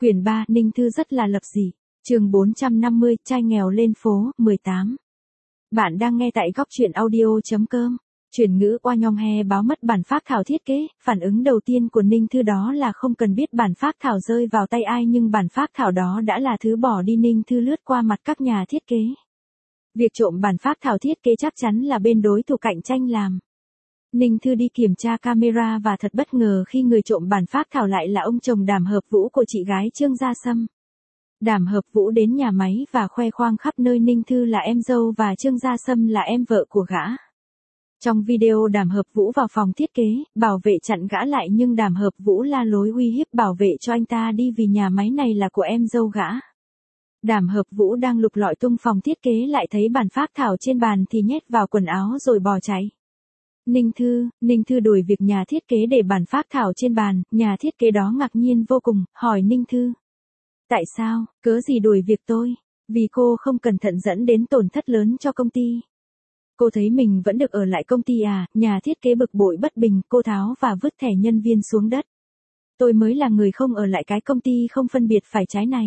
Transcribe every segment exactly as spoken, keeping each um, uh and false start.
Quyển ba, Ninh Thư rất là lập dị. Chương bốn trăm năm mươi, trai nghèo lên phố, mười tám. Bạn đang nghe tại góc truyện audio chấm com. Chuyển ngữ oa nhong he báo mất bản phác thảo thiết kế, phản ứng đầu tiên của Ninh Thư đó là không cần biết bản phác thảo rơi vào tay ai, nhưng bản phác thảo đó đã là thứ bỏ đi. Ninh Thư lướt qua mặt các nhà thiết kế. Việc trộm bản phác thảo thiết kế chắc chắn là bên đối thủ cạnh tranh làm. Ninh Thư đi kiểm tra camera và thật bất ngờ khi người trộm bản phác thảo lại là ông chồng Đàm Hợp Vũ của chị gái Trương Gia Sâm. Đàm Hợp Vũ đến nhà máy và khoe khoang khắp nơi Ninh Thư là em dâu và Trương Gia Sâm là em vợ của gã. Trong video Đàm Hợp Vũ vào phòng thiết kế, bảo vệ chặn gã lại nhưng Đàm Hợp Vũ la lối uy hiếp bảo vệ cho anh ta đi vì nhà máy này là của em dâu gã. Đàm Hợp Vũ đang lục lọi tung phòng thiết kế lại thấy bản phác thảo trên bàn thì nhét vào quần áo rồi bỏ chạy. Ninh Thư, Ninh Thư đuổi việc nhà thiết kế để bản phác thảo trên bàn, nhà thiết kế đó ngạc nhiên vô cùng, hỏi Ninh Thư. Tại sao, cớ gì đuổi việc tôi? Vì cô không cẩn thận dẫn đến tổn thất lớn cho công ty. Cô thấy mình vẫn được ở lại công ty à, nhà thiết kế bực bội bất bình, cô tháo và vứt thẻ nhân viên xuống đất. Tôi mới là người không ở lại cái công ty không phân biệt phải trái này.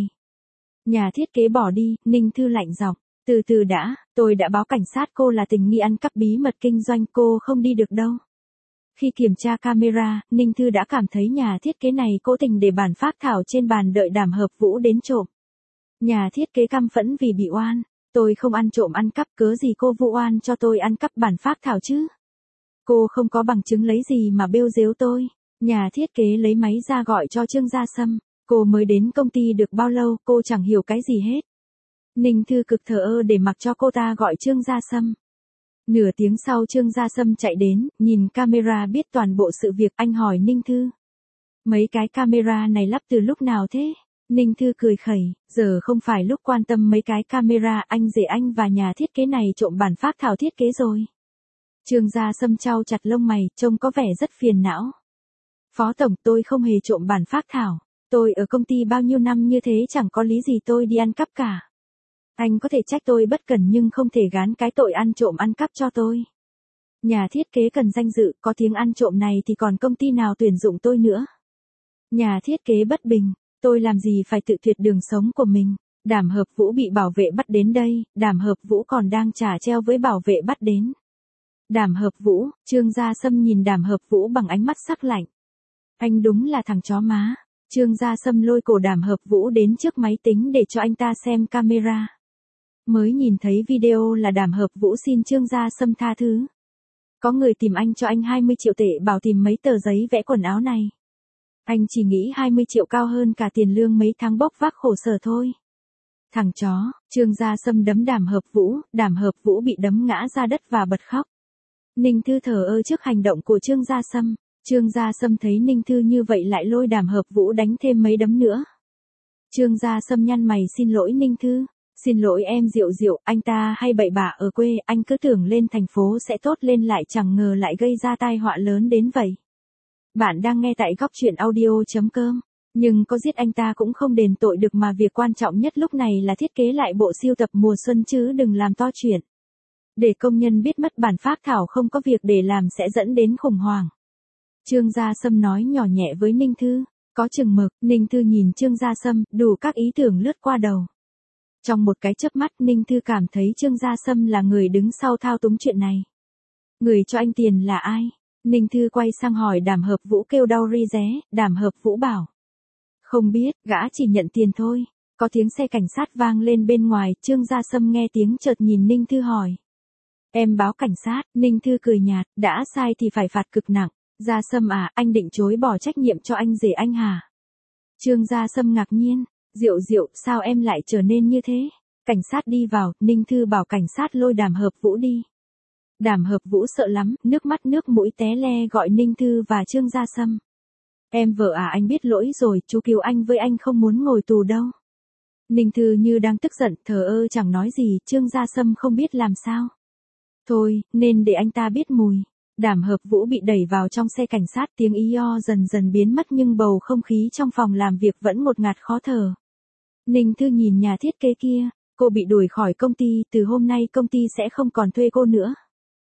Nhà thiết kế bỏ đi, Ninh Thư lạnh giọng. Từ từ đã, tôi đã báo cảnh sát cô là tình nghi ăn cắp bí mật kinh doanh, cô không đi được đâu. Khi kiểm tra camera, Ninh Thư đã cảm thấy nhà thiết kế này cố tình để bản phác thảo trên bàn đợi Đàm Hợp Vũ đến trộm. Nhà thiết kế căm phẫn vì bị oan. Tôi không ăn trộm ăn cắp, cớ gì cô vu oan cho tôi ăn cắp bản phác thảo chứ? Cô không có bằng chứng lấy gì mà bêu dếu tôi. Nhà thiết kế lấy máy ra gọi cho Trương Gia Sâm. Cô mới đến công ty được bao lâu, cô chẳng hiểu cái gì hết. Ninh Thư cực thờ ơ để mặc cho cô ta gọi Trương Gia Sâm. Nửa tiếng sau Trương Gia Sâm chạy đến, nhìn camera biết toàn bộ sự việc, anh hỏi Ninh Thư. Mấy cái camera này lắp từ lúc nào thế? Ninh Thư cười khẩy, giờ không phải lúc quan tâm mấy cái camera, anh rể anh và nhà thiết kế này trộm bản phác thảo thiết kế rồi. Trương Gia Sâm chau chặt lông mày, trông có vẻ rất phiền não. Phó tổng, tôi không hề trộm bản phác thảo. Tôi ở công ty bao nhiêu năm như thế chẳng có lý gì tôi đi ăn cắp cả. Anh có thể trách tôi bất cẩn nhưng không thể gán cái tội ăn trộm ăn cắp cho tôi. Nhà thiết kế cần danh dự, có tiếng ăn trộm này thì còn công ty nào tuyển dụng tôi nữa. Nhà thiết kế bất bình, tôi làm gì phải tự tuyệt đường sống của mình. Đàm Hợp Vũ bị bảo vệ bắt đến đây, Đàm Hợp Vũ còn đang trả treo với bảo vệ bắt đến. Đàm Hợp Vũ, Trương Gia Sâm nhìn Đàm Hợp Vũ bằng ánh mắt sắc lạnh. Anh đúng là thằng chó má. Trương Gia Sâm lôi cổ Đàm Hợp Vũ đến trước máy tính để cho anh ta xem camera. Mới nhìn thấy video là Đàm Hợp Vũ xin Trương Gia Sâm tha thứ. Có người tìm anh cho anh hai mươi triệu tệ bảo tìm mấy tờ giấy vẽ quần áo này. Anh chỉ nghĩ hai mươi triệu cao hơn cả tiền lương mấy tháng bốc vác khổ sở thôi. Thằng chó, Trương Gia Sâm đấm Đàm Hợp Vũ, Đàm Hợp Vũ bị đấm ngã ra đất và bật khóc. Ninh Thư thờ ơ trước hành động của Trương Gia Sâm. Trương Gia Sâm thấy Ninh Thư như vậy lại lôi Đàm Hợp Vũ đánh thêm mấy đấm nữa. Trương Gia Sâm nhăn mày xin lỗi Ninh Thư. Xin lỗi em Diệu Diệu, anh ta hay bậy bạ ở quê, anh cứ tưởng lên thành phố sẽ tốt lên lại chẳng ngờ lại gây ra tai họa lớn đến vậy. Bạn đang nghe tại góc truyện audio chấm com. Nhưng có giết anh ta cũng không đền tội được mà việc quan trọng nhất lúc này là thiết kế lại bộ sưu tập mùa xuân chứ đừng làm to chuyện. Để công nhân biết mất bản phác thảo không có việc để làm sẽ dẫn đến khủng hoảng. Trương Gia Sâm nói nhỏ nhẹ với Ninh Thư. Có chừng mực, Ninh Thư nhìn Trương Gia Sâm, đủ các ý tưởng lướt qua đầu. Trong một cái chớp mắt Ninh Thư cảm thấy Trương Gia Sâm là người đứng sau thao túng chuyện này. Người cho anh tiền là ai? Ninh Thư quay sang hỏi Đàm Hợp Vũ kêu đau ri ré, Đàm Hợp Vũ bảo. Không biết, gã chỉ nhận tiền thôi. Có tiếng xe cảnh sát vang lên bên ngoài, Trương Gia Sâm nghe tiếng chợt nhìn Ninh Thư hỏi. Em báo cảnh sát, Ninh Thư cười nhạt, đã sai thì phải phạt cực nặng. Gia Sâm à, anh định chối bỏ trách nhiệm cho anh rể anh hả? Trương Gia Sâm ngạc nhiên. Diệu Diệu, sao em lại trở nên như thế? Cảnh sát đi vào, Ninh Thư bảo cảnh sát lôi Đàm Hợp Vũ đi. Đàm Hợp Vũ sợ lắm, nước mắt nước mũi té le gọi Ninh Thư và Trương Gia Sâm. Em vợ à, anh biết lỗi rồi, chú cứu anh với anh không muốn ngồi tù đâu. Ninh Thư như đang tức giận, thờ ơ chẳng nói gì, Trương Gia Sâm không biết làm sao. Thôi, nên để anh ta biết mùi. Đàm Hợp Vũ bị đẩy vào trong xe cảnh sát, tiếng ý o dần dần biến mất nhưng bầu không khí trong phòng làm việc vẫn ngột ngạt khó thở. Ninh Thư nhìn nhà thiết kế kia, cô bị đuổi khỏi công ty, từ hôm nay công ty sẽ không còn thuê cô nữa.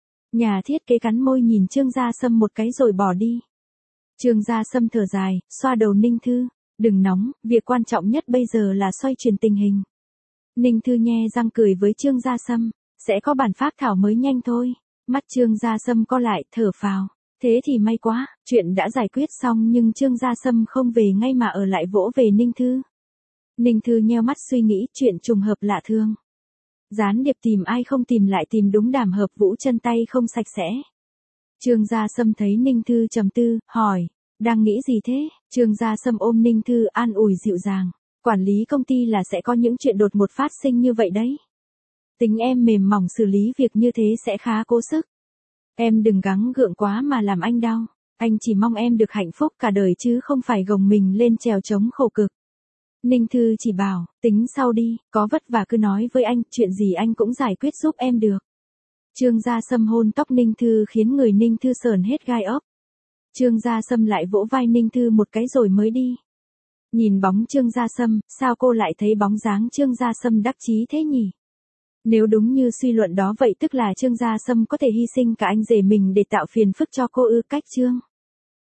Nhà thiết kế cắn môi nhìn Trương Gia Sâm một cái rồi bỏ đi. Trương Gia Sâm thở dài, xoa đầu Ninh Thư. Đừng nóng, việc quan trọng nhất bây giờ là xoay chuyển tình hình. Ninh Thư nhe răng cười với Trương Gia Sâm, sẽ có bản phác thảo mới nhanh thôi. Mắt Trương Gia Sâm co lại, thở phào. Thế thì may quá, chuyện đã giải quyết xong nhưng Trương Gia Sâm không về ngay mà ở lại vỗ về Ninh Thư. Ninh Thư nheo mắt suy nghĩ chuyện trùng hợp lạ thường. Gián điệp tìm ai không tìm lại tìm đúng Đàm Hợp Vũ chân tay không sạch sẽ. Trương Gia Sâm thấy Ninh Thư trầm tư, hỏi, đang nghĩ gì thế? Trương Gia Sâm ôm Ninh Thư an ủi dịu dàng, quản lý công ty là sẽ có những chuyện đột ngột phát sinh như vậy đấy. Tính em mềm mỏng xử lý việc như thế sẽ khá cố sức. Em đừng gắng gượng quá mà làm anh đau, anh chỉ mong em được hạnh phúc cả đời chứ không phải gồng mình lên trèo trống khổ cực. Ninh Thư chỉ bảo, tính sau đi, có vất vả cứ nói với anh, chuyện gì anh cũng giải quyết giúp em được. Trương Gia Sâm hôn tóc Ninh Thư khiến người Ninh Thư sờn hết gai ốc. Trương Gia Sâm lại vỗ vai Ninh Thư một cái rồi mới đi. Nhìn bóng Trương Gia Sâm, sao cô lại thấy bóng dáng Trương Gia Sâm đắc chí thế nhỉ? Nếu đúng như suy luận đó vậy tức là Trương Gia Sâm có thể hy sinh cả anh rể mình để tạo phiền phức cho cô ư? Cách Trương